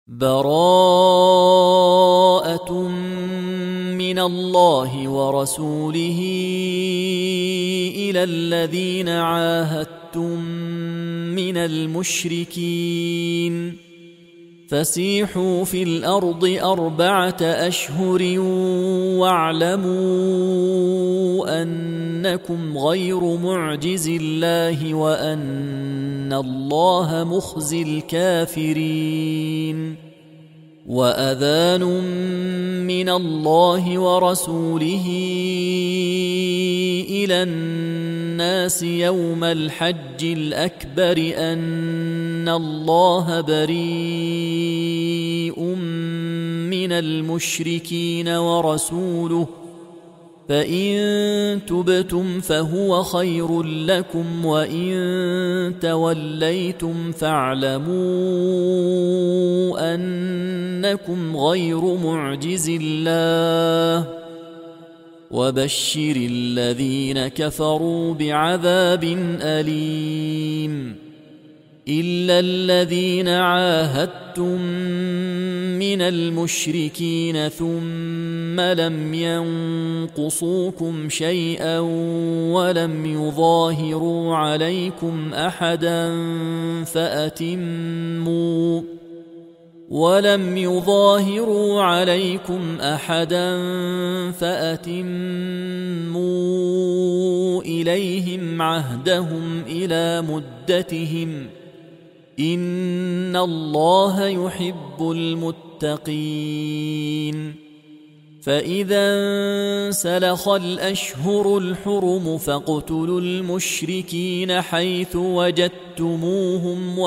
براءة من الله ورسوله إلى الذين عاهدتم من المشركين فسيحوا في الأرض 4 أشهر واعلموا أنكم غير معجز الله وأن الله مخزي الكافرين. وأذان من الله ورسوله إلى الناس يوم الحج الأكبر أن الله بريء من المشركين ورسوله فإن تبتم فهو خير لكم وإن توليتم فاعلموا أنكم غير معجز الله وبشر الذين كفروا بعذاب أليم. إلا الذين عاهدتم من المشركين ثم لم ينقصوكم شيئا ولم يظاهروا عليكم أحدا فأتموا إليهم عهدهم إلى مدتهم إن الله يحب المتقين. فإذا انسلخ الأشهر الحرم فاقتلوا المشركين حيث وجدتموهم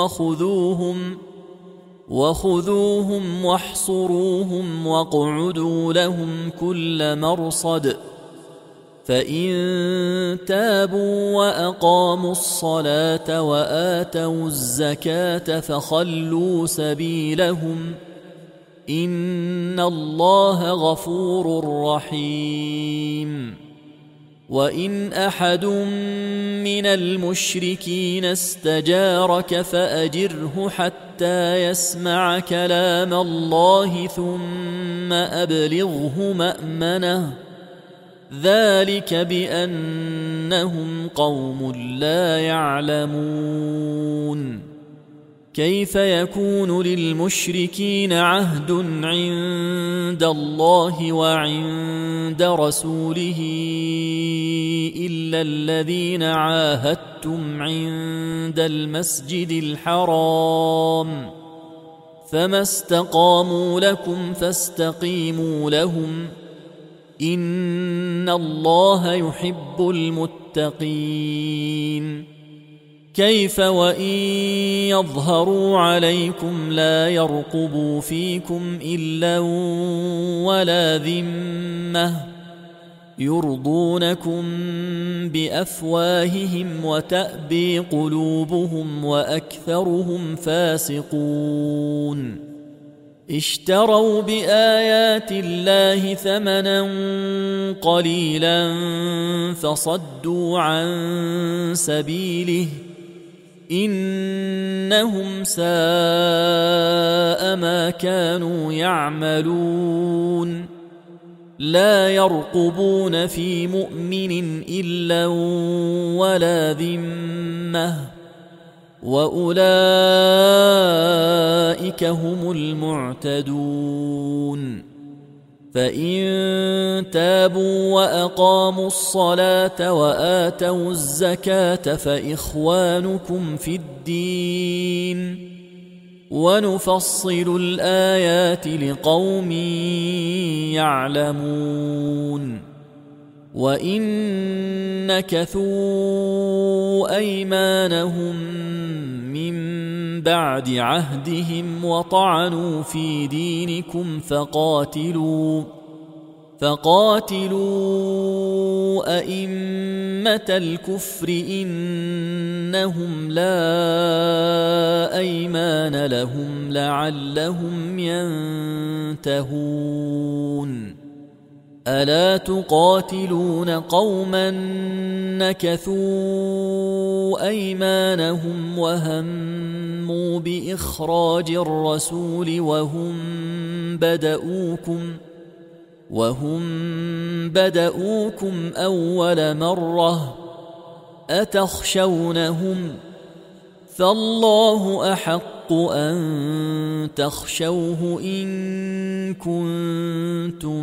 وخذوهم واحصروهم واقعدوا لهم كل مرصد. فإن تابوا وأقاموا الصلاة وآتوا الزكاة فخلوا سبيلهم إن الله غفور رحيم. وإن أحد من المشركين استجارك فأجره حتى يسمع كلام الله ثم أبلغه مأمنه ذلك بأنهم قوم لا يعلمون. كيف يكون للمشركين عهد عند الله وعند رسوله إلا الذين عاهدتم عند المسجد الحرام فما استقاموا لكم فاستقيموا لهم إن الله يحب المتقين. كيف وإن يظهروا عليكم لا يرقبوا فيكم إلا ولا ذمة يرضونكم بأفواههم وتأبي قلوبهم وأكثرهم فاسقون. اشتروا بآيات الله ثمنا قليلا فصدوا عن سبيله إنهم ساء ما كانوا يعملون. لا يرقبون في مؤمن إلا ولا ذمة وأولئك هم المعتدون. فإن تابوا وأقاموا الصلاة وآتوا الزكاة فإخوانكم في الدين ونفصل الآيات لقوم يعلمون. وإن نكثوا أيمانهم من بعد عهدهم وطعنوا في دينكم فقاتلوا أئمة الكفر إنهم لا أيمان لهم لعلهم ينتهون. ألا تقاتلون قوما نكثوا أيمانهم وهموا بإخراج الرسول وهم بدؤوكم أول مرة أتخشونهم فالله أحق أن تخشوه إن كنتم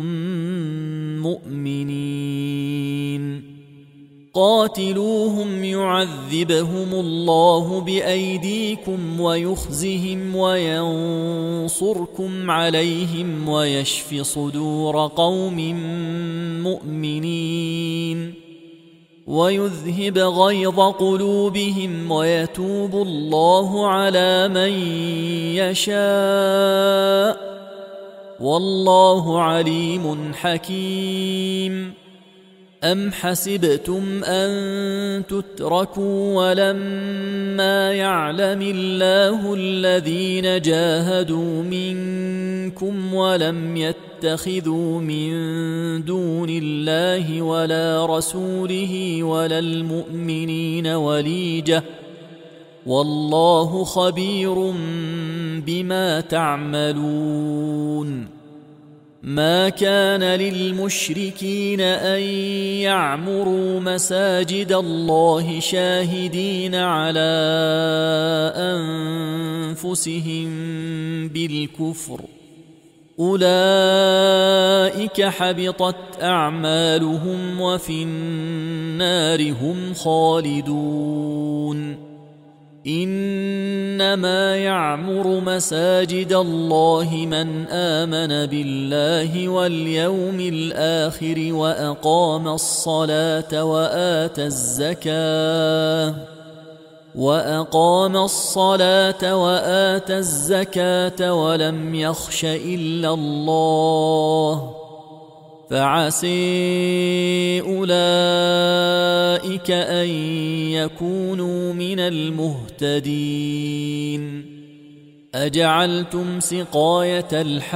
مؤمنين قاتلوهم يعذبهم الله بأيديكم ويخزهم وينصركم عليهم ويشف صدور قوم مؤمنين ويذهب غيظ قلوبهم ويتوب الله على من يشاء والله عليم حكيم أم حسبتم أن تتركوا ولما يعلم الله الذين جاهدوا منكم ولم يتخذوا من دون الله ولا رسوله ولا المؤمنين وليجة والله خبير بما تعملون ما كان للمشركين أن يعمروا مساجد الله شاهدين على أنفسهم بالكفر أولئك حبطت أعمالهم وفي النار هم خالدون إنما يعمر مساجد الله من آمن بالله واليوم الآخر وأقام الصلاة وآتى الزكاة ولم يخش إلا الله فعسى أولئك أن يكونوا من المهتدين أجعلتم سقاية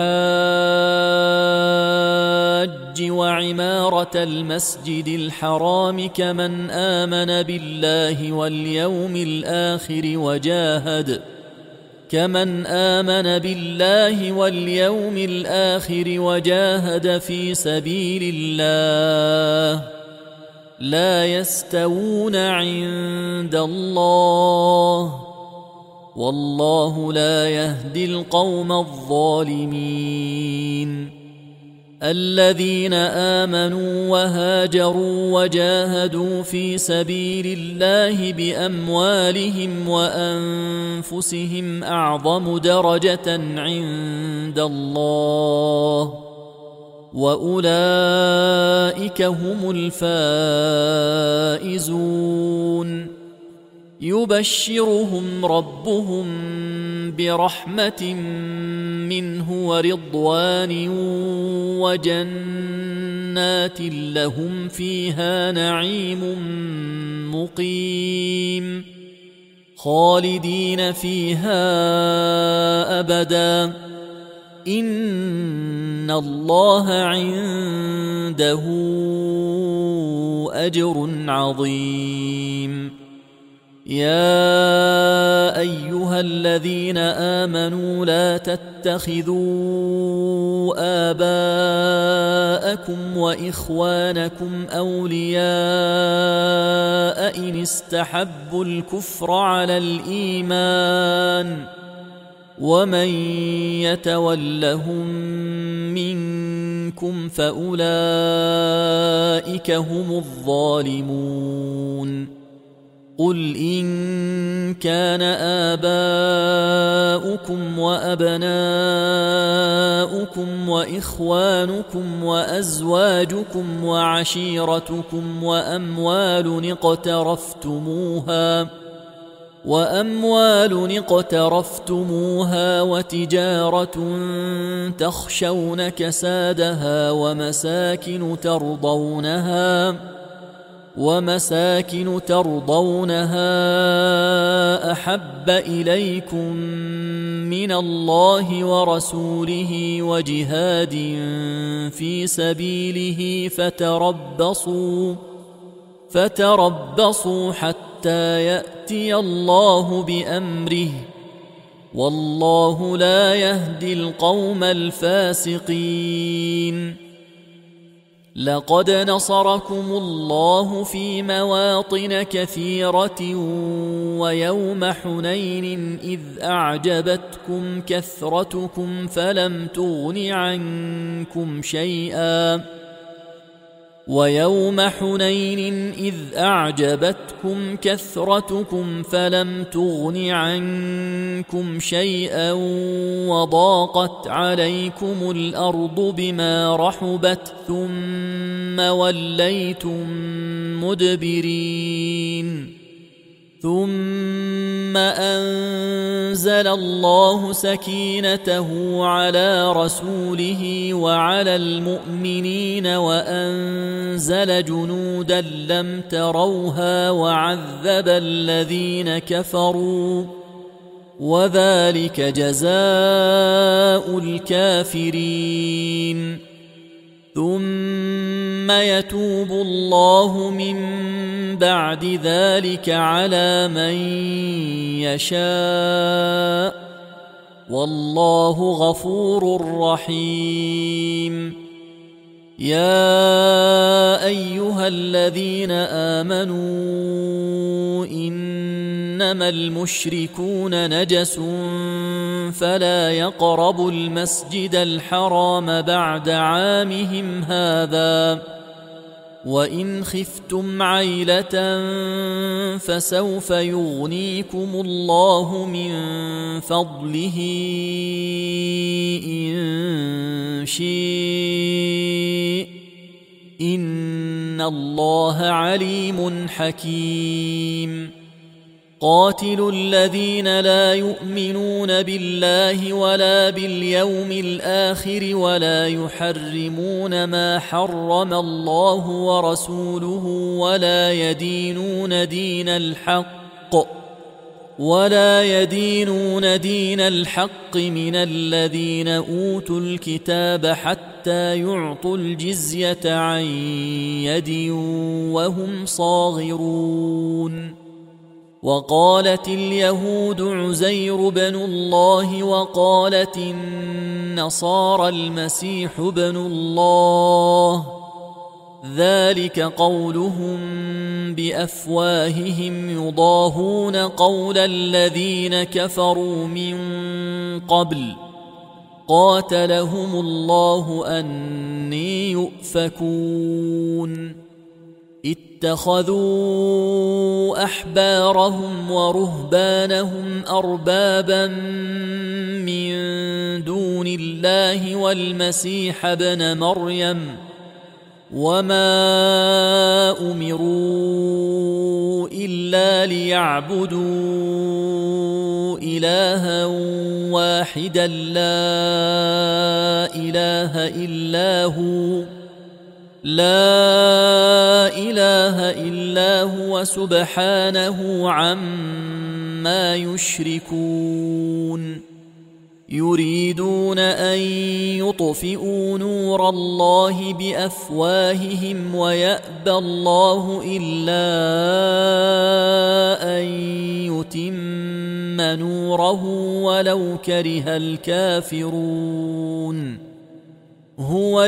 الحاج وعمارة المسجد الحرام كمن آمن بالله واليوم الآخر وجاهد في سبيل الله لا يستوون عند الله والله لا يهدي القوم الظالمين الذين آمنوا وهاجروا وجاهدوا في سبيل الله بأموالهم وأنفسهم أعظم درجة عند الله وأولئك هم الفائزون يبشرهم ربهم برحمة منه ورضوان وجنات لهم فيها نعيم مقيم خالدين فيها أبدا إن الله عنده أجر عظيم يا أيها الذين آمنوا لا تتخذوا آباءكم وإخوانكم أولياء إن استحبوا الكفر على الإيمان ومن يتولهم منكم فأولئك هم الظالمون قل إن كان آباؤكم وأبناؤكم وإخوانكم وأزواجكم وعشيرتكم وأموال اقترفتموها وتجارة تخشون كسادها ومساكن ترضونها أحب إليكم من الله ورسوله وجهاد في سبيله فتربصوا حتى يأتي الله بأمره والله لا يهدي القوم الفاسقين. لقد نصركم الله في مواطن كثيرة ويوم حنين إذ أعجبتكم كثرتكم فلم تغن عنكم شيئا وضاقت عليكم الأرض بما رحبت ثم وليتم مدبرين. ثم أنزل الله سكينته على رسوله وعلى المؤمنين وأنزل جنودا لم تروها وعذب الذين كفروا وذلك جزاء الكافرين. ثم يتوب الله من بعد ذلك على من يشاء والله غفور رحيم. يا أيها الذين آمنوا إنما المشركون نجس فلا يقربوا المسجد الحرام بعد عامهم هذا وإن خفتم عيلة فسوف يغنيكم الله من فضله إن شاء إن الله عليم حكيم. قاتلوا الذين لا يؤمنون بالله ولا باليوم الآخر ولا يحرمون ما حرم الله ورسوله ولا يدينون دين الحق من الذين أوتوا الكتاب حتى يعطوا الجزية عن يد وهم صاغرون. وقالت اليهود عزير بن الله وقالت النصارى المسيح بن الله ذلك قولهم بأفواههم يضاهون قول الذين كفروا من قبل قاتلهم الله أني يؤفكون. اتخذوا أحبارهم ورهبانهم أربابا من دون الله والمسيح ابن مريم وما أمروا إلا ليعبدوا إلها واحدا لا إله إلا هو سبحانه عما يشركون. يريدون أن يطفئوا نور الله بأفواههم ويأبى الله إلا أن يتم نوره ولو كره الكافرون. هو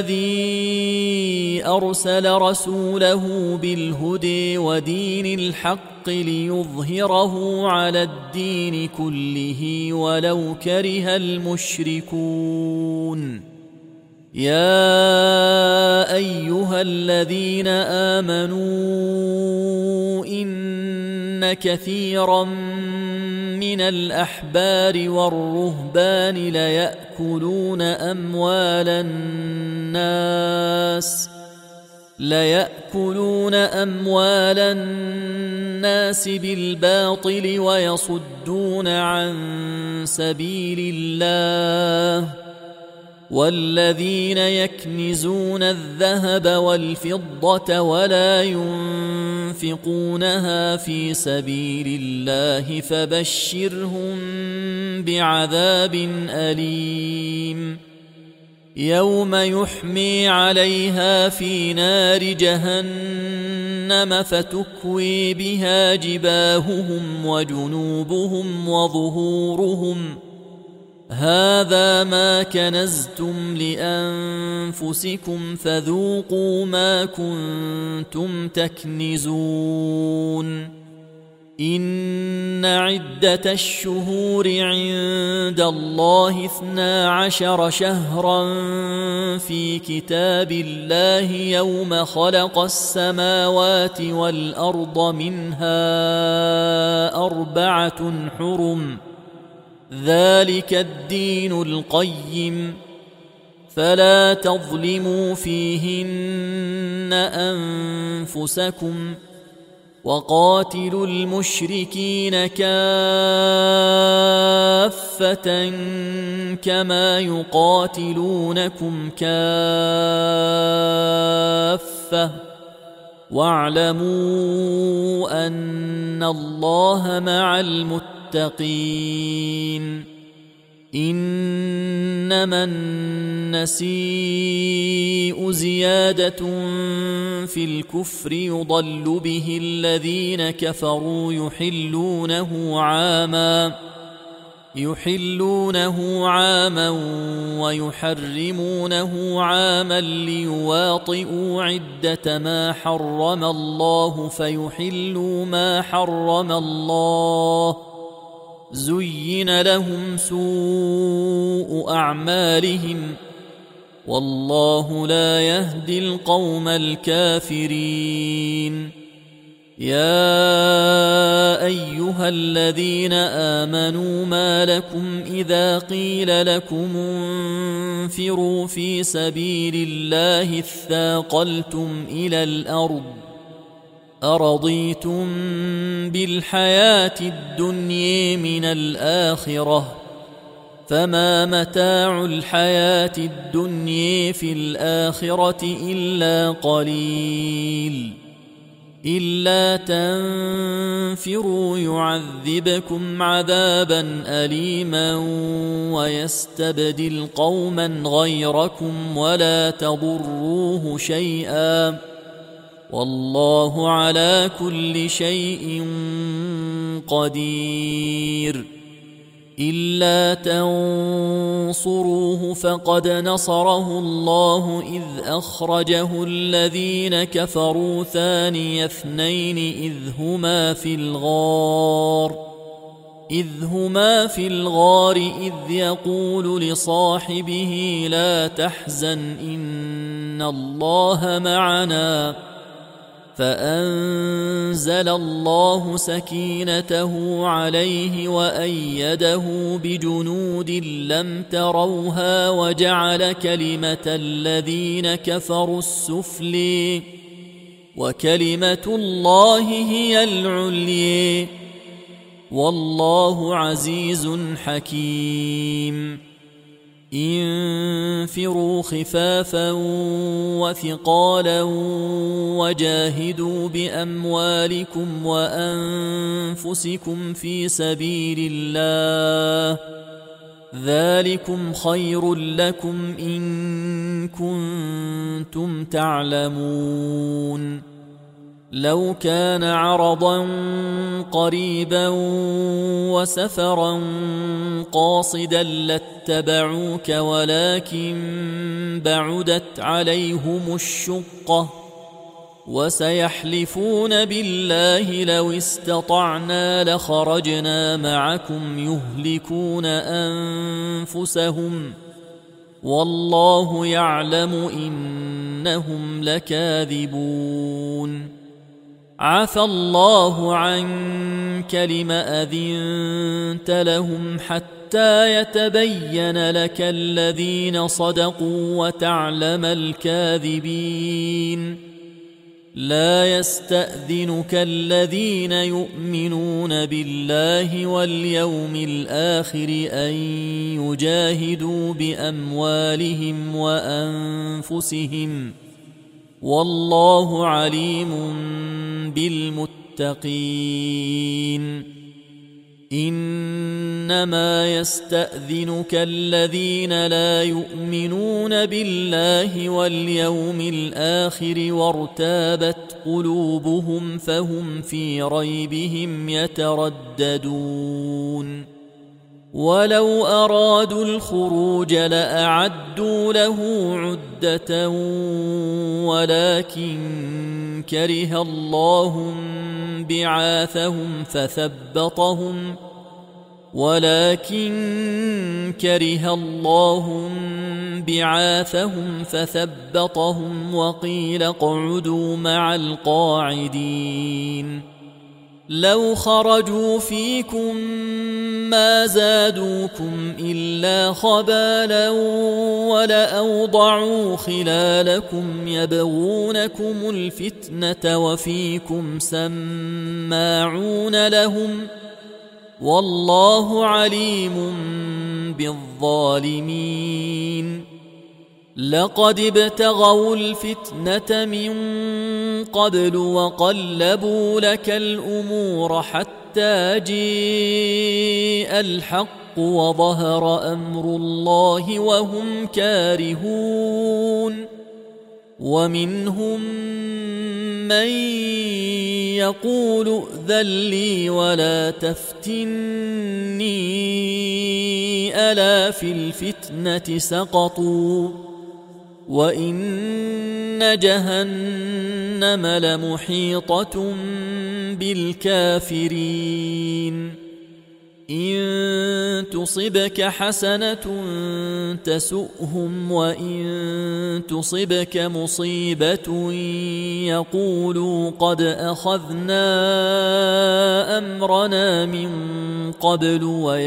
الذي أرسل رسوله بالهدى ودين الحق ليظهره على الدين كله ولو كره المشركون. يا أيها الذين آمنوا إن كثيرا من الأحبار والرهبان ليأكلون أموال الناس بالباطل ويصدون عن سبيل الله والذين يكنزون الذهب والفضة ولا ينفقونها في سبيل الله فبشرهم بعذاب أليم يوم يحمي عليها في نار جهنم فتكوي بها جباههم وجنوبهم وظهورهم هذا ما كنزتم لأنفسكم فذوقوا ما كنتم تكنزون إن عدة الشهور عند الله 12 شهرا في كتاب الله يوم خلق السماوات والأرض منها 4 حرم ذلك الدين القيم فلا تظلموا فيهن أنفسكم وقاتلوا المشركين كافة كما يقاتلونكم كافة واعلموا أن الله مع المتقين إنما النسيء زيادة في الكفر يضل به الذين كفروا يحلونه عاما ويحرمونه عاما ليواطئوا عدة ما حرم الله فيحلوا ما حرم الله زين لهم سوء أعمالهم والله لا يهدي القوم الكافرين يا أيها الذين آمنوا ما لكم إذا قيل لكم انفروا في سبيل الله اثاقلتم إلى الأرض أرضيتم بالحياة الدنيا من الآخرة فما متاع الحياة الدنيا في الآخرة إلا قليل إلا تنفروا يعذبكم عذابا أليما ويستبدل قوما غيركم ولا تضروه شيئا والله على كل شيء قدير إلا تنصروه فقد نصره الله إذ أخرجه الذين كفروا ثاني اثنين إذ هما في الغار إذ يقول لصاحبه لا تحزن إن الله معنا فأنزل الله سكينته عليه وأيده بجنود لم تروها وجعل كلمة الذين كفروا السفلي وكلمة الله هي العليا والله عزيز حكيم انفروا خفافا وثقالا وجاهدوا بأموالكم وأنفسكم في سبيل الله ذلكم خير لكم إن كنتم تعلمون لو كان عرضا قريبا وسفرا قاصدا لاتبعوك ولكن بعدت عليهم الشقة وسيحلفون بالله لو استطعنا لخرجنا معكم يهلكون أنفسهم والله يعلم إنهم لكاذبون عفى الله عنك لم أذنت لهم حتى يتبين لك الذين صدقوا وتعلم الكاذبين لا يستأذنك الذين يؤمنون بالله واليوم الآخر أن يجاهدوا بأموالهم وأنفسهم والله عليم بالمتقين إنما يستأذنك الذين لا يؤمنون بالله واليوم الآخر وارتابت قلوبهم فهم في ريبهم يترددون ولو أرادوا الخروج لأعدوا له عدة ولكن كره الله بعاثهم فثبطهم وقيل اقعدوا مع القاعدين لو خرجوا فيكم ما زادوكم إلا خبالا ولأوضعوا خلالكم يبغونكم الفتنة وفيكم سماعون لهم والله عليم بالظالمين لقد ابتغوا الفتنة من قبل وقلبوا لك الأمور حتى جاء الحق وظهر أمر الله وهم كارهون ومنهم من يقول ائذن لي ولا تفتني ألا في الفتنة سقطوا وإن جهنم لمحيطة بالكافرين إن تصبك حسنة تسؤهم وإن تصبك مصيبة يقولوا قد أخذنا أمرنا من قبل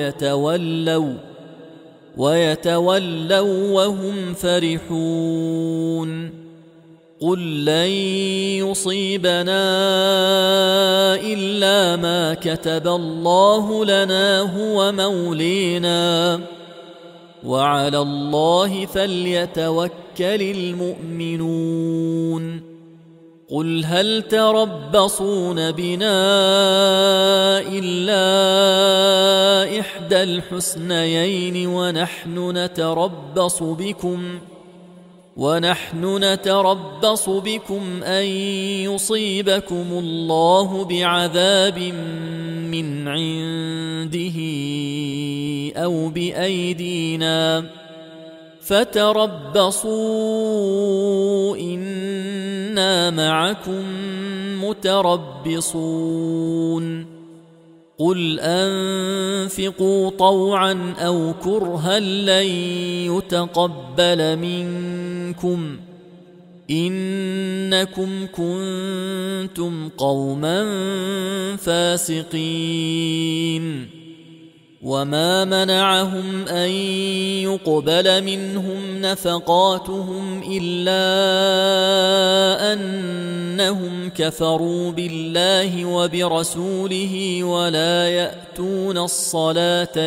ويتولوا وهم فرحون قل لن يصيبنا إلا ما كتب الله لنا هو مولينا وعلى الله فليتوكل المؤمنون قل هل تربصون بنا إلا إحدى الحسنيين ونحن نتربص بكم أن يصيبكم الله بعذاب من عنده أو بأيدينا فتربصوا إنا معكم متربصون قل أنفقوا طوعا أو كرها لن يتقبل منكم إنكم كنتم قوما فاسقين وما منعهم أن يقبل منهم نفقاتهم إلا أنهم كفروا بالله وبرسوله ولا يأتون الصلاة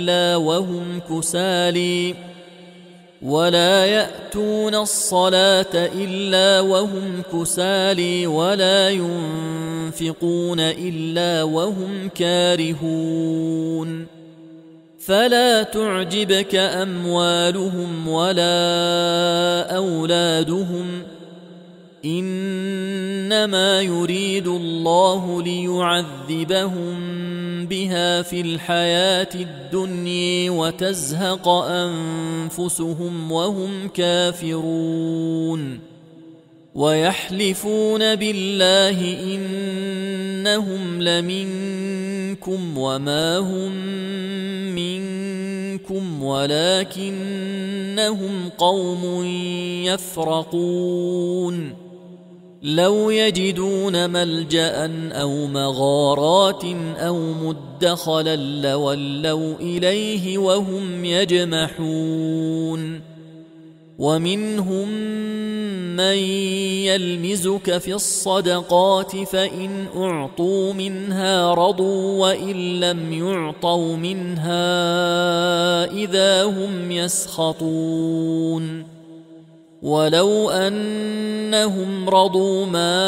إلا وهم كسالى ولا ينفقون إلا وهم كارهون فلا تعجبك أموالهم ولا أولادهم إنما يريد الله ليعذبهم بها في الحياة الدنيا وتزهق أنفسهم وهم كافرون ويحلفون بالله إنهم لمنكم وما هم منكم ولكنهم قوم يفرقون لو يجدون ملجأ أو مغارات أو مدخلا لولوا إليه وهم يجمحون ومنهم من يلمزك في الصدقات فإن أعطوا منها رضوا وإن لم يعطوا منها إذا هم يسخطون ولو أنهم رضوا ما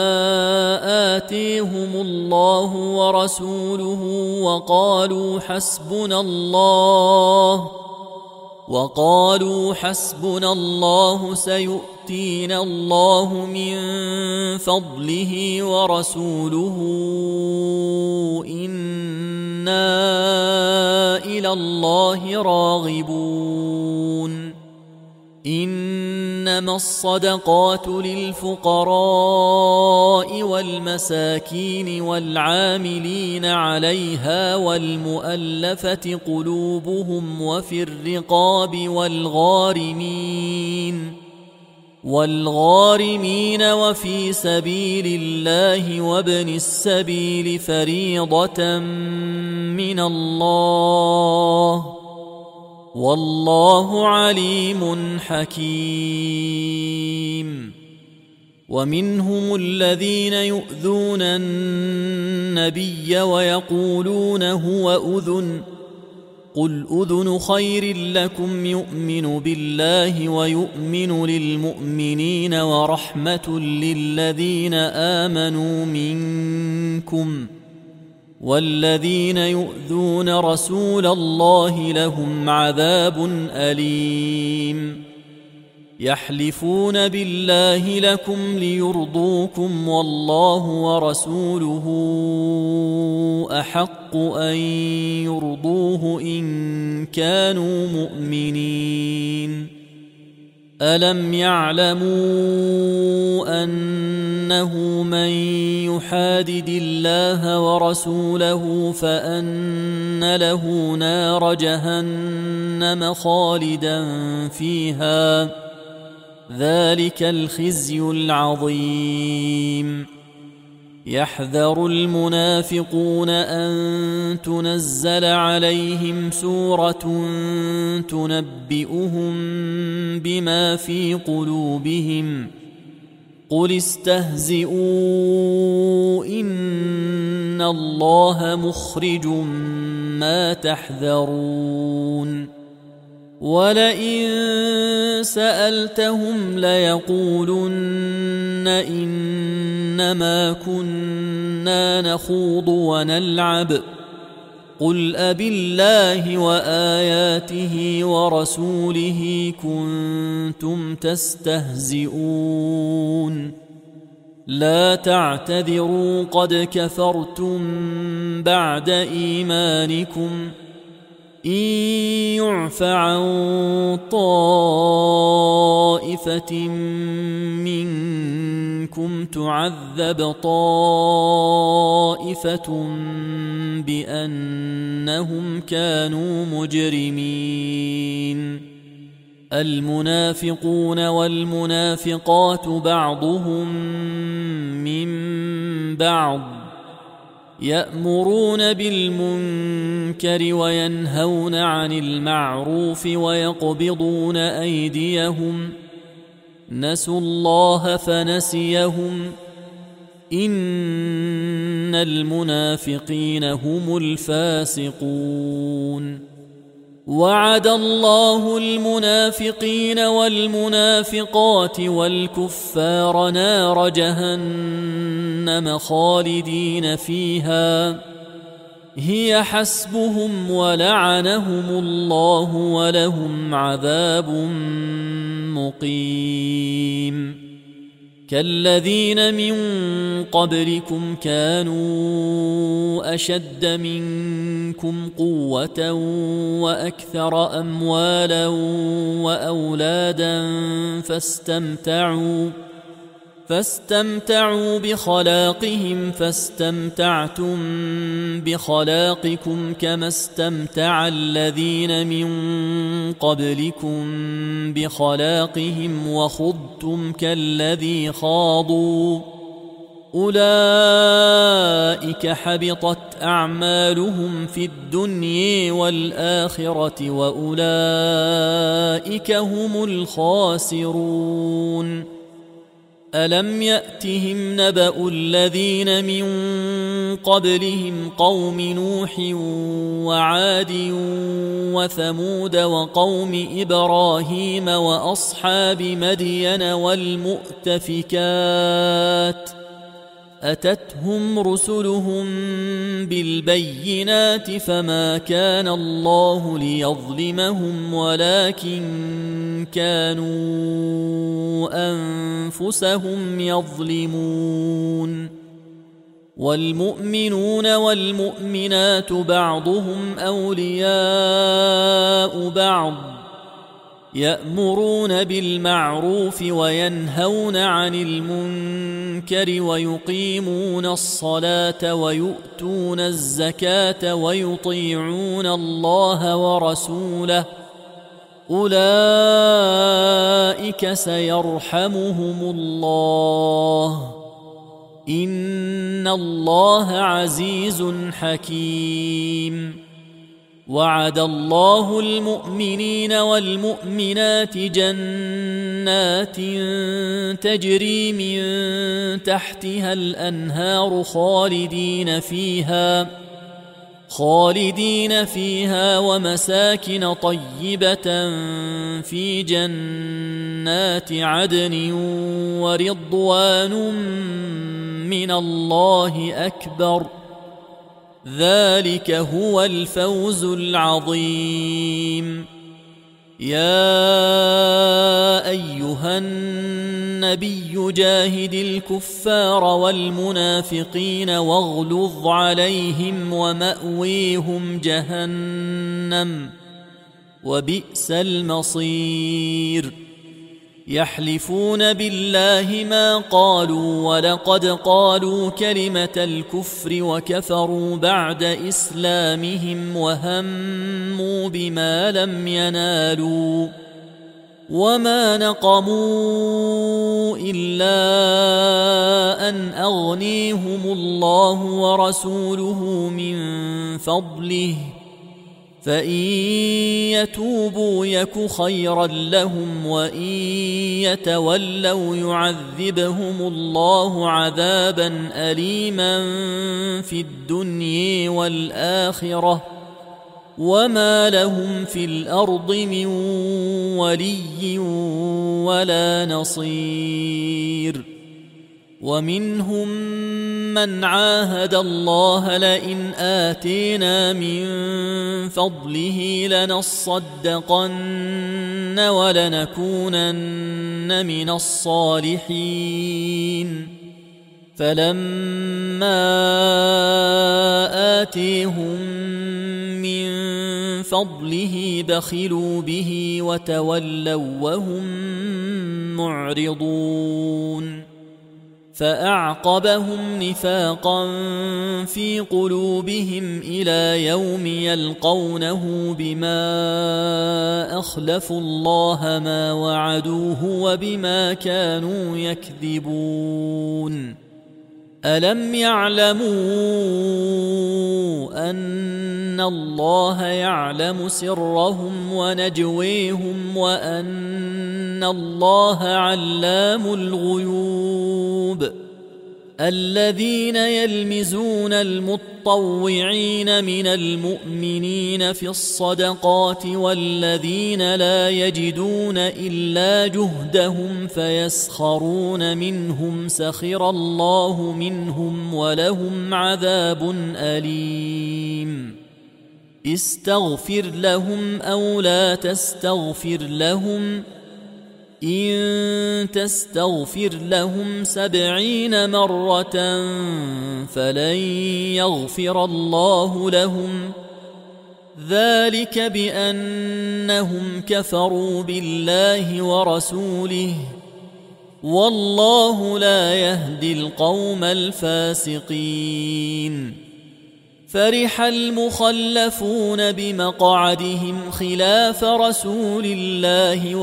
آتيهم الله ورسوله وقالوا حسبنا الله سيؤتينا الله من فضله ورسوله إنا إلى الله راغبون إنما الصدقات للفقراء والمساكين والعاملين عليها والمؤلفة قلوبهم وفي الرقاب والغارمين وفي سبيل الله وابن السبيل فريضة من الله والله عليم حكيم. ومنهم الذين يؤذون النبي ويقولون هو أذن قل أذن خير لكم يؤمن بالله ويؤمن للمؤمنين ورحمة للذين آمنوا منكم والذين يؤذون رسول الله لهم عذاب أليم. يحلفون بالله لكم ليرضوكم والله ورسوله أحق أن يرضوه إن كانوا مؤمنين. ألم يعلموا أنه من يحادد الله ورسوله فأن له نار جهنم خالدا فيها ذلك الخزي العظيم. يحذر المنافقون أن تنزل عليهم سورة تنبئهم بما في قلوبهم قل استهزئوا إن الله مخرج ما تحذرون. ولئن سألتهم ليقولن إنما كنا نخوض ونلعب قل أبالله وآياته ورسوله كنتم تستهزئون لا تعتذروا قد كفرتم بعد إيمانكم إن يعف عن طائفة منكم تعذب طائفة بأنهم كانوا مجرمين. المنافقون والمنافقات بعضهم من بعض يأمرون بالمنكر وينهون عن المعروف ويقبضون أيديهم نسوا الله فنسيهم إن المنافقين هم الفاسقون. وعد الله المنافقين والمنافقات والكفار نار جهنم خالدين فيها هي حسبهم ولعنهم الله ولهم عذاب مقيم. كالذين من قبلكم كانوا أشد منكم قوة وأكثر أموالا وأولادا فاستمتعوا بخلاقهم فاستمتعتم بخلاقكم كما استمتع الذين من قبلكم بخلاقهم وخضتم كالذي خاضوا أولئك حبطت أعمالهم في الدنيا والآخرة وأولئك هم الخاسرون. ألم يأتهم نبأ الذين من قبلهم قوم نوح وعاد وثمود وقوم إبراهيم وأصحاب مدين والمؤتفكات أتتهم رسلهم بالبينات فما كان الله ليظلمهم ولكن كانوا أنفسهم يظلمون. والمؤمنون والمؤمنات بعضهم أولياء بعض يأمرون بالمعروف وينهون عن المنكر ويقيمون الصلاة ويؤتون الزكاة ويطيعون الله ورسوله أولئك سيرحمهم الله إن الله عزيز حكيم. وعد الله المؤمنين والمؤمنات جنات تجري من تحتها الأنهار خالدين فيها ومساكن طيبة في جنات عدن ورضوان من الله أكبر ذلك هو الفوز العظيم. يا أيها النبي جاهد الكفار والمنافقين واغلظ عليهم ومأويهم جهنم وبئس المصير. يحلفون بالله ما قالوا ولقد قالوا كلمة الكفر وكفروا بعد إسلامهم وهموا بما لم ينالوا وما نقموا إلا أن أغنيهم الله ورسوله من فضله فإن يتوبوا يك خيرا لهم وإن يتولوا يعذبهم الله عذابا أليما في الدنيا والآخرة وما لهم في الأرض من ولي ولا نصير. ومنهم من عاهد الله لئن آتينا من فضله لنصدقن ولنكونن من الصالحين فلما آتيهم من فضله بخلوا به وتولوا وهم معرضون. فأعقبهم نفاقا في قلوبهم إلى يوم يلقونه بما أخلفوا الله ما وعدوه وبما كانوا يكذبون. ألم يعلموا أن الله يعلم سرهم ونجويهم وأن الله علام الغيوب. الذين يلمزون المتطوعين من المؤمنين في الصدقات والذين لا يجدون إلا جهدهم فيسخرون منهم سخر الله منهم ولهم عذاب أليم. استغفر لهم أو لا تستغفر لهم إن تستغفر لهم 70 مرة فلن يغفر الله لهم ذلك بأنهم كفروا بالله ورسوله والله لا يهدي القوم الفاسقين. فرح المخلفون بمقعدهم خلاف رسول الله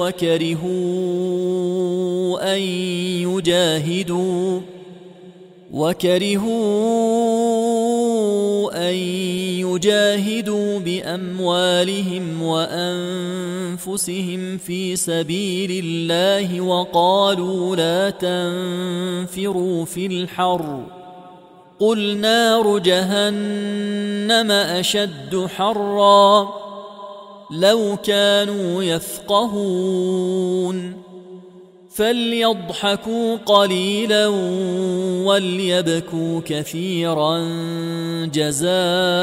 وكرهوا أن يجاهدوا بأموالهم وأنفسهم في سبيل الله وقالوا لا تنفروا في الحر قل نار جهنم أشد حرا لو كانوا يفقهون فليضحكوا قليلا وليبكوا كثيرا جزاء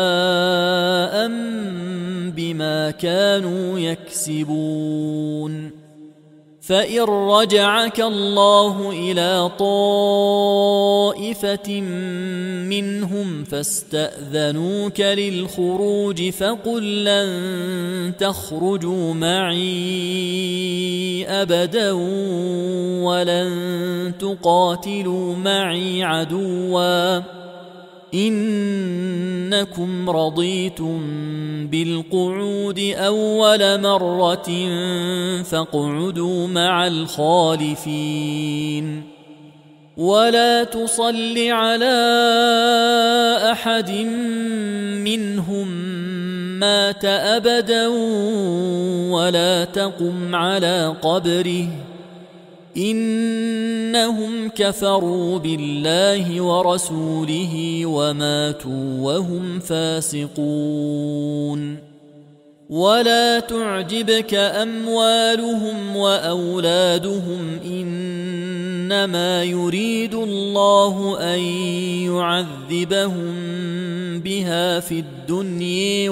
بما كانوا يكسبون فإن رجعك الله إلى طائفة منهم فاستأذنوك للخروج فقل لن تخرجوا معي أبدا ولن تقاتلوا معي عدوا إنكم رضيتم بالقعود أول مرة فاقعدوا مع الخالفين ولا تصل على أحد منهم مات أبدا ولا تقم على قبره إنهم كفروا بالله ورسوله وماتوا وهم فاسقون ولا تعجبك أموالهم وأولادهم إنما يريد الله أن يعذبهم بها في الدنيا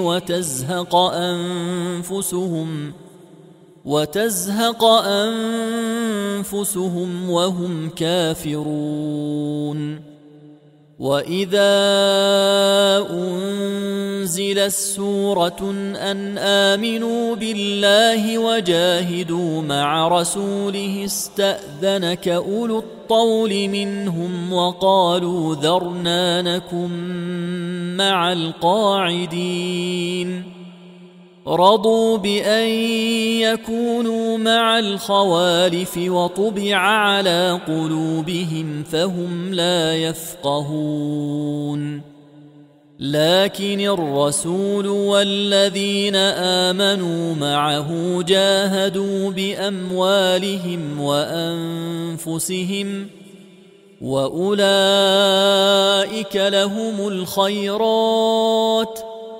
وتزهق أنفسهم وهم كافرون وإذا أنزلت سورة أن آمنوا بالله وجاهدوا مع رسوله استأذنك أولو الطول منهم وقالوا ذرنا نكن مع القاعدين رضوا بأن يكونوا مع الخوالف وطبع على قلوبهم فهم لا يفقهون لكن الرسول والذين آمنوا معه جاهدوا بأموالهم وأنفسهم وأولئك لهم الخيرات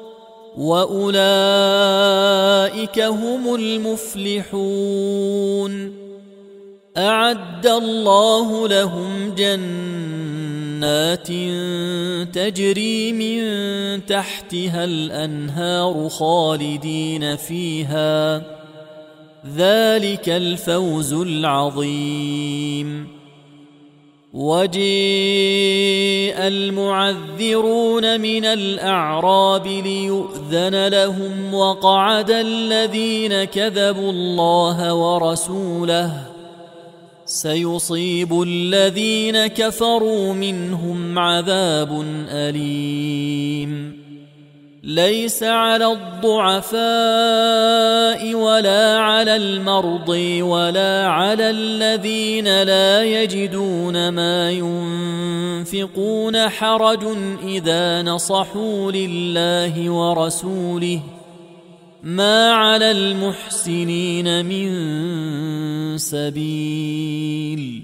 وأولئك هم المفلحون أعد الله لهم جنات تجري من تحتها الأنهار خالدين فيها ذلك الفوز العظيم وجيء المعذرون من الأعراب ليؤذن لهم وقعد الذين كذبوا الله ورسوله سيصيب الذين كفروا منهم عذاب أليم ليس على الضعفاء ولا على المرضى ولا على الذين لا يجدون ما ينفقون حرج إذا نصحوا لله ورسوله ما على المحسنين من سبيل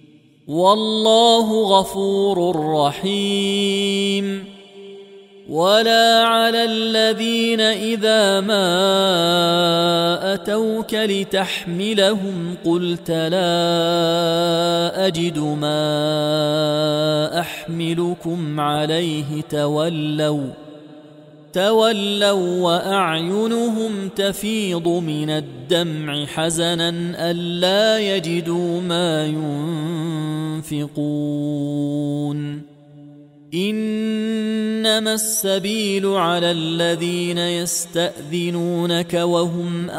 والله غفور رحيم ولا على الذين إذا ما أتوك لتحملهم قلت لا أجد ما أحملكم عليه تولوا وأعينهم تفيض من الدمع حزنا ألا يجدوا ما ينفقون إنما السبيل على الذين يستأذنونك وهم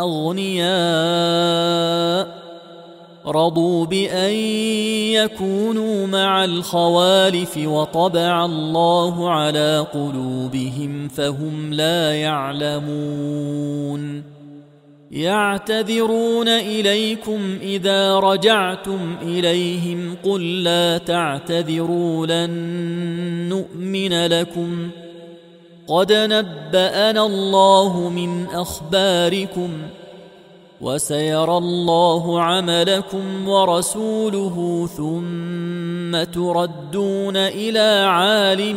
أغنياء رضوا بأن يكونوا مع الخوالف وطبع الله على قلوبهم فهم لا يعلمون يعتذرون إليكم إذا رجعتم إليهم قل لا تعتذروا لن نؤمن لكم قد نبأنا الله من أخباركم وسيرى الله عملكم ورسوله ثم تردون إلى عالم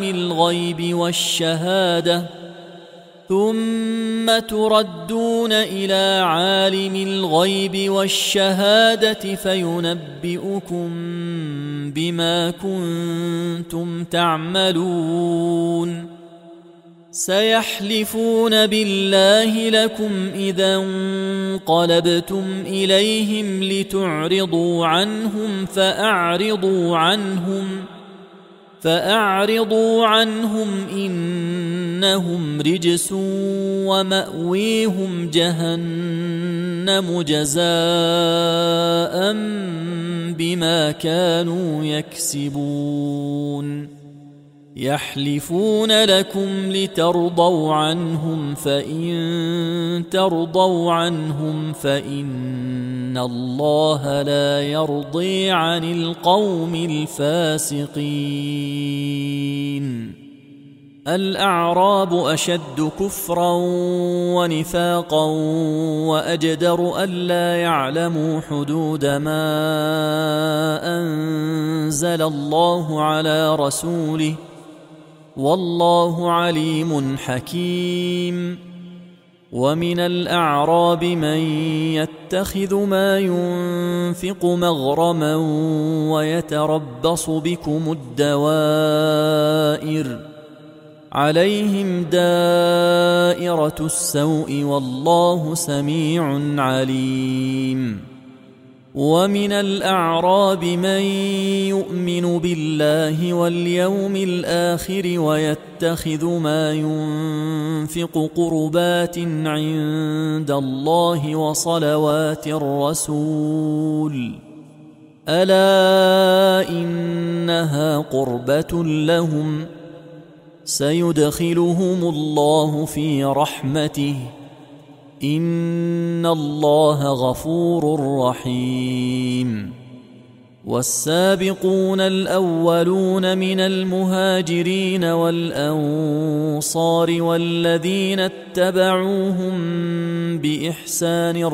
الغيب والشهادة فينبئكم بما كنتم تعملون سيحلفون بالله لكم إذا انقلبتم إليهم لتعرضوا عنهم فأعرضوا عنهم إنهم رجس ومأويهم جهنم جزاء بما كانوا يكسبون يحلفون لكم لترضوا عنهم فإن ترضوا عنهم فإن الله لا يرضي عن القوم الفاسقين الأعراب أشد كفرا ونفاقا وأجدر ألا يعلموا حدود ما أنزل الله على رسوله والله عليم حكيم ومن الأعراب من يتخذ ما ينفق مغرما ويتربص بكم الدوائر عليهم دائرة السوء والله سميع عليم ومن الأعراب من يؤمن بالله واليوم الآخر ويتخذ ما ينفق قربات عند الله وصلوات الرسول ألا إنها قربة لهم سيدخلهم الله في رحمته إن الله غفور رحيم والسابقون الأولون من المهاجرين والأنصار والذين اتبعوهم بإحسان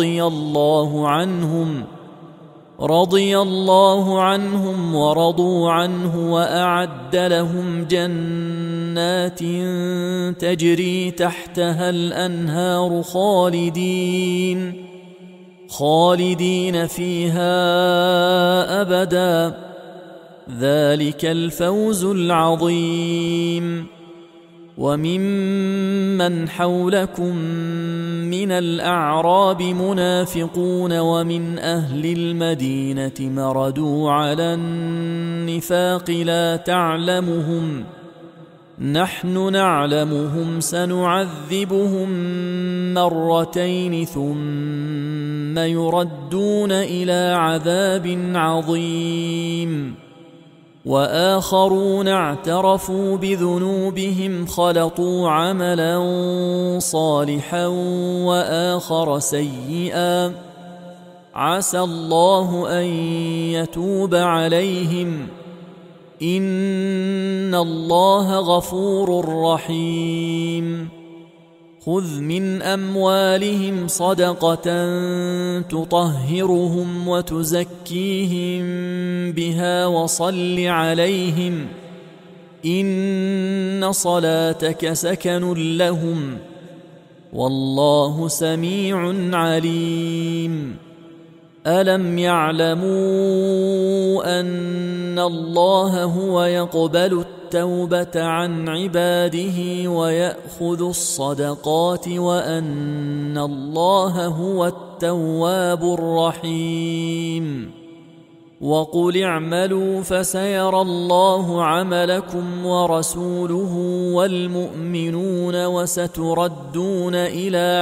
رضي الله عنهم ورضوا عنه وأعد لهم جنات تجري تحتها الأنهار خالدين فيها أبدا ذلك الفوز العظيم وممن حولكم من الأعراب منافقون ومن أهل المدينة مردوا على النفاق لا تعلمهم نحن نعلمهم سنعذبهم مرتين ثم يردون إلى عذاب عظيم وآخرون اعترفوا بذنوبهم خلطوا عملا صالحا وآخر سيئا عسى الله أن يتوب عليهم إن الله غفور رحيم خذ من أموالهم صدقة تطهرهم وتزكيهم بها وصل عليهم إن صلاتك سكن لهم والله سميع عليم ألم يعلموا أن الله هو يقبل التوبة عن عباده ويأخذ الصدقات وأن الله هو التواب الرحيم وقل اعملوا فسيرى الله عملكم ورسوله والمؤمنون وستردون إلى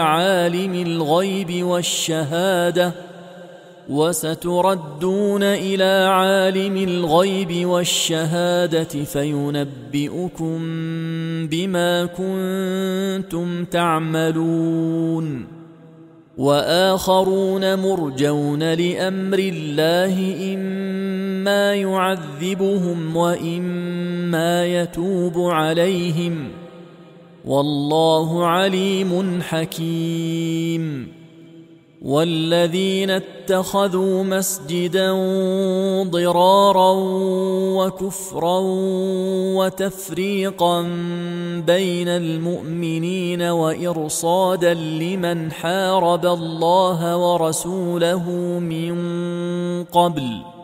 عالم الغيب والشهادة فينبئكم بما كنتم تعملون وآخرون مرجون لأمر الله إما يعذبهم وإما يتوب عليهم والله عليم حكيم. والذين اتخذوا مسجدا ضرارا وكفرا وتفريقا بين المؤمنين وإرصادا لمن حارب الله ورسوله من قبل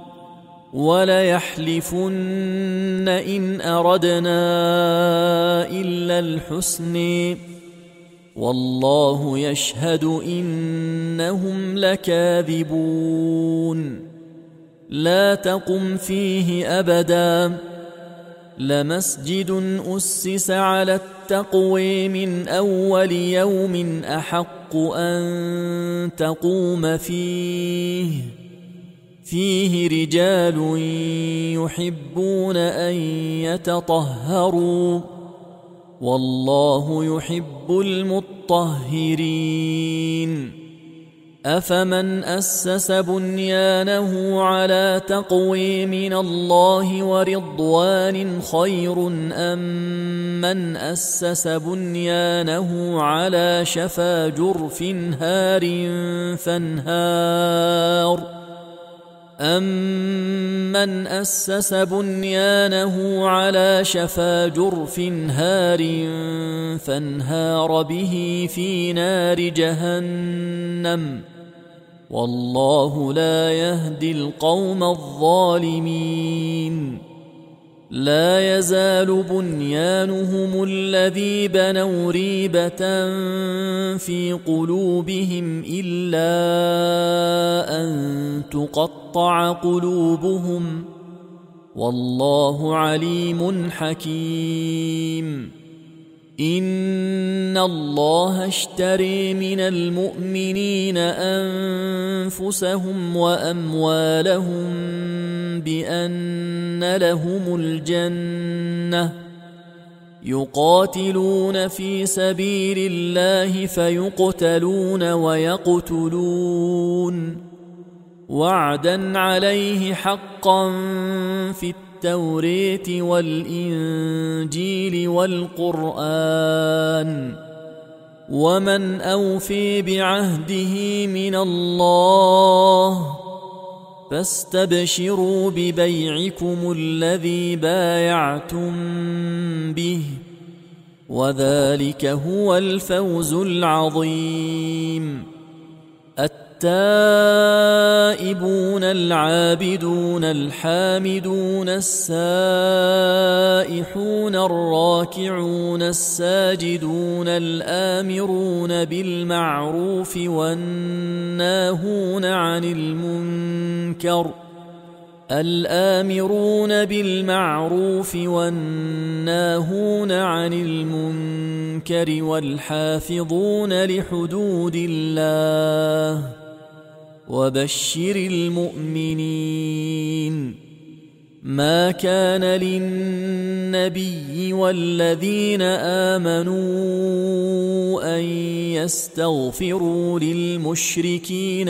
وليحلفن إن أردنا إلا الحسن والله يشهد إنهم لكاذبون. لا تقم فيه أبدا لمسجد أسس على التقوى من أول يوم أحق أن تقوم فيه رجال يحبون أن يتطهروا والله يحب المطهرين. أفمن أسس بنيانه على تقوى من الله ورضوان خير أم من أسس بنيانه على شفا جرف أَمَّنْ أَسَّسَ بُنْيَانَهُ عَلَى شَفَا جُرْفٍ هَارٍ فَانْهَارَ بِهِ فِي نَارِ جَهَنَّمَ والله لا يهدي القوم الظالمين. لا يزال بنيانهم الذي بنوا ريبة في قلوبهم إلا أن تقطع قلوبهم والله عليم حكيم. إن الله اشتري من المؤمنين أنفسهم وأموالهم بأن لهم الجنة يقاتلون في سبيل الله فيقتلون ويقتلون وعدا عليه حقا في التوراة والإنجيل والقرآن ومن أوفي بعهده من الله فاستبشروا ببيعكم الذي بايعتم به وذلك هو الفوز العظيم. التائبون العابدون الحامدون السائحون الراكعون الساجدون الآمرون بالمعروف والناهون عن المنكر والحافظون لحدود الله وبشر المؤمنين. ما كان للنبي والذين آمنوا أن يستغفروا للمشركين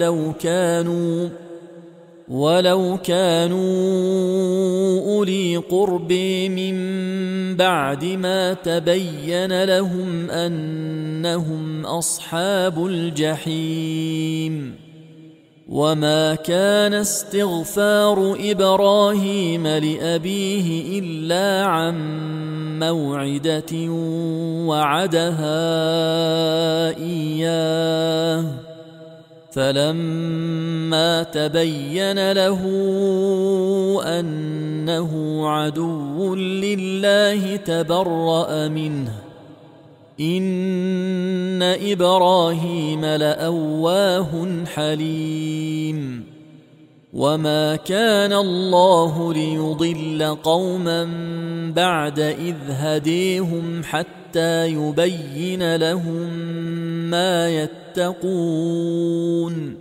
ولو كانوا أولي قرب من بعد ما تبين لهم أنهم أصحاب الجحيم. وما كان استغفار إبراهيم لأبيه إلا عن موعدة وعدها إياه فلما تبين له أنه عدو لله تبرأ منه إن إبراهيم لأواه حليم. وما كان الله ليضل قوما بعد إذ هديهم حتى يبين لهم ما يتقون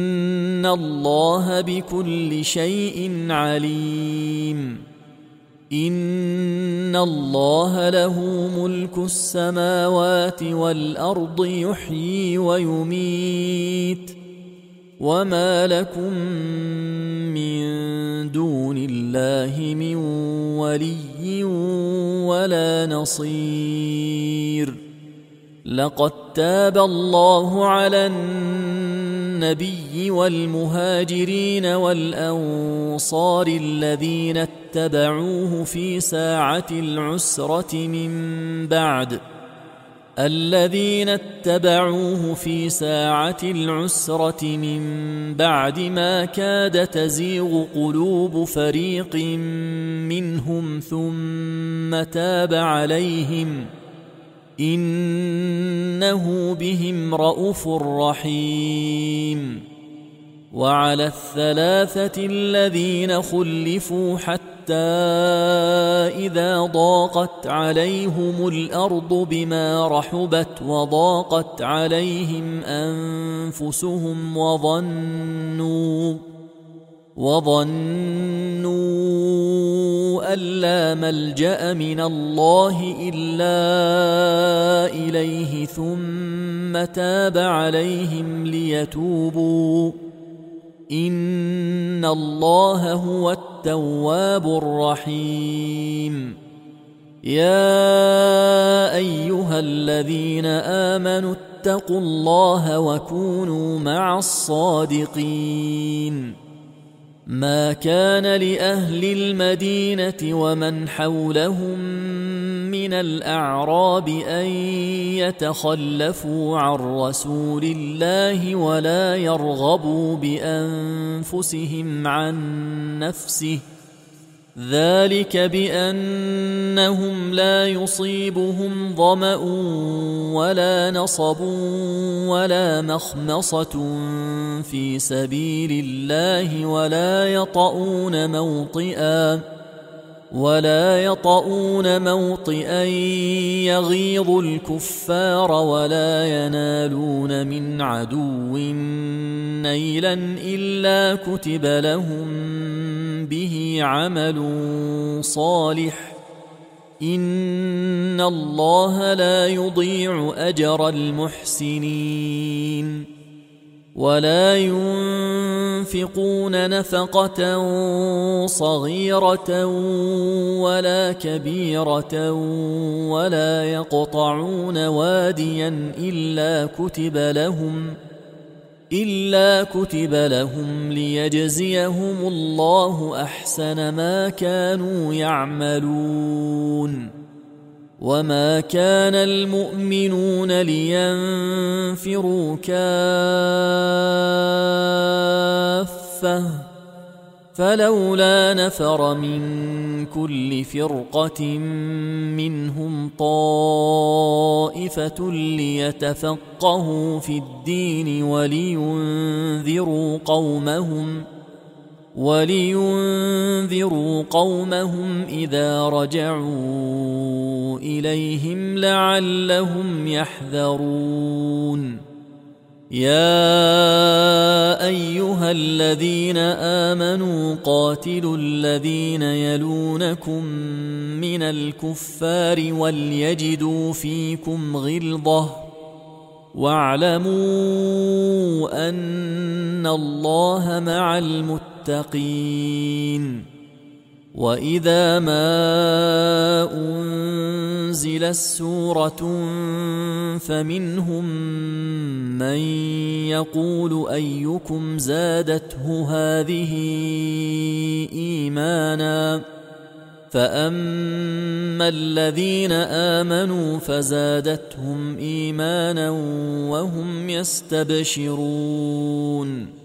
إن الله بكل شيء عليم. إن الله له ملك السماوات والأرض يحيي ويميت وما لكم من دون الله من ولي ولا نصير. لقد تاب الله على النبي والمهاجرين والأنصار الذين اتبعوه في ساعة العسرة من بعد ما كاد تزيغ قلوب فريق منهم ثم تاب عليهم إنه بهم رءوف رحيم. وعلى الثلاثة الذين خلفوا حتى إذا ضاقت عليهم الأرض بما رحبت وضاقت عليهم أنفسهم وظنوا أن لا ملجأ من الله إلا إليه ثم تاب عليهم ليتوبوا إن الله هو التواب الرحيم. يا أيها الذين آمنوا اتقوا الله وكونوا مع الصادقين. ما كان لأهل المدينة ومن حولهم من الأعراب أن يتخلفوا عن رسول الله ولا يرغبوا بأنفسهم عن نفسه، ذلك بأنهم لا يصيبهم ظمأ ولا نصب ولا مخمصة في سبيل الله ولا يطؤون موطئا يغيظ الكفار ولا ينالون من عدو نيلا إلا كتب لهم به عمل صالح إن الله لا يضيع أجر المحسنين. ولا ينفقون نفقة صغيرة ولا كبيرة ولا يقطعون واديا إلا كتب لهم ليجزيهم الله أحسن ما كانوا يعملون. وما كان المؤمنون لينفروا كافة فلولا نفر من كل فرقة منهم طائفة ليتفقهوا في الدين ولينذروا قومهم إذا رجعوا إليهم لعلهم يحذرون. يا أيها الذين آمنوا قاتلوا الذين يلونكم من الكفار وليجدوا فيكم غلظة واعلموا أن الله مع المتقين. وإذا ما أنزلت سورة فمنهم من يقول أيكم زادته هذه إيمانا فأما الذين آمنوا فزادتهم إيمانا وهم يستبشرون.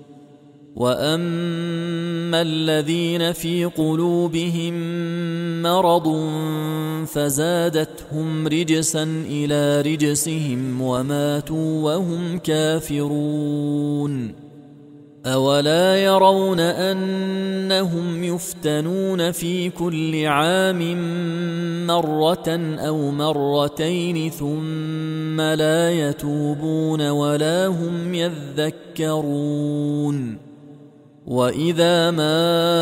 وأما الذين في قلوبهم مرض فزادتهم رجسا إلى رجسهم وماتوا وهم كافرون. أولا يرون أنهم يفتنون في كل عام مرة أو مرتين ثم لا يتوبون ولا هم يذكرون. وإذا ما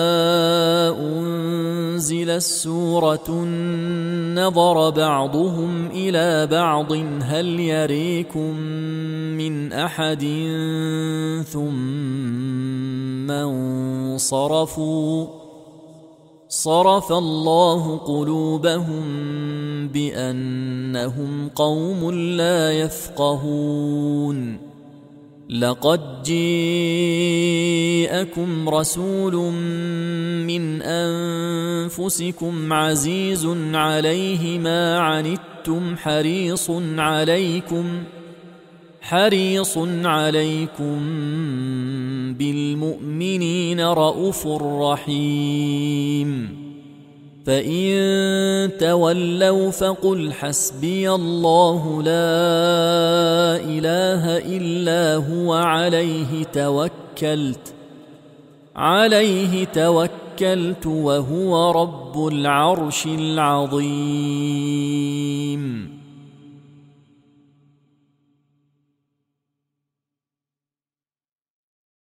أنزلت سورة نظر بعضهم إلى بعض هل يريكم من أحد ثم انصرفوا صرف الله قلوبهم بأنهم قوم لا يفقهون لقد جاءكم رسول من أنفسكم عزيز عليه ما عنتم حريص عليكم بالمؤمنين رءوف رحيم فإن تولوا فقل حسبي الله لا إله إلا هو عليه توكلت وهو رب العرش العظيم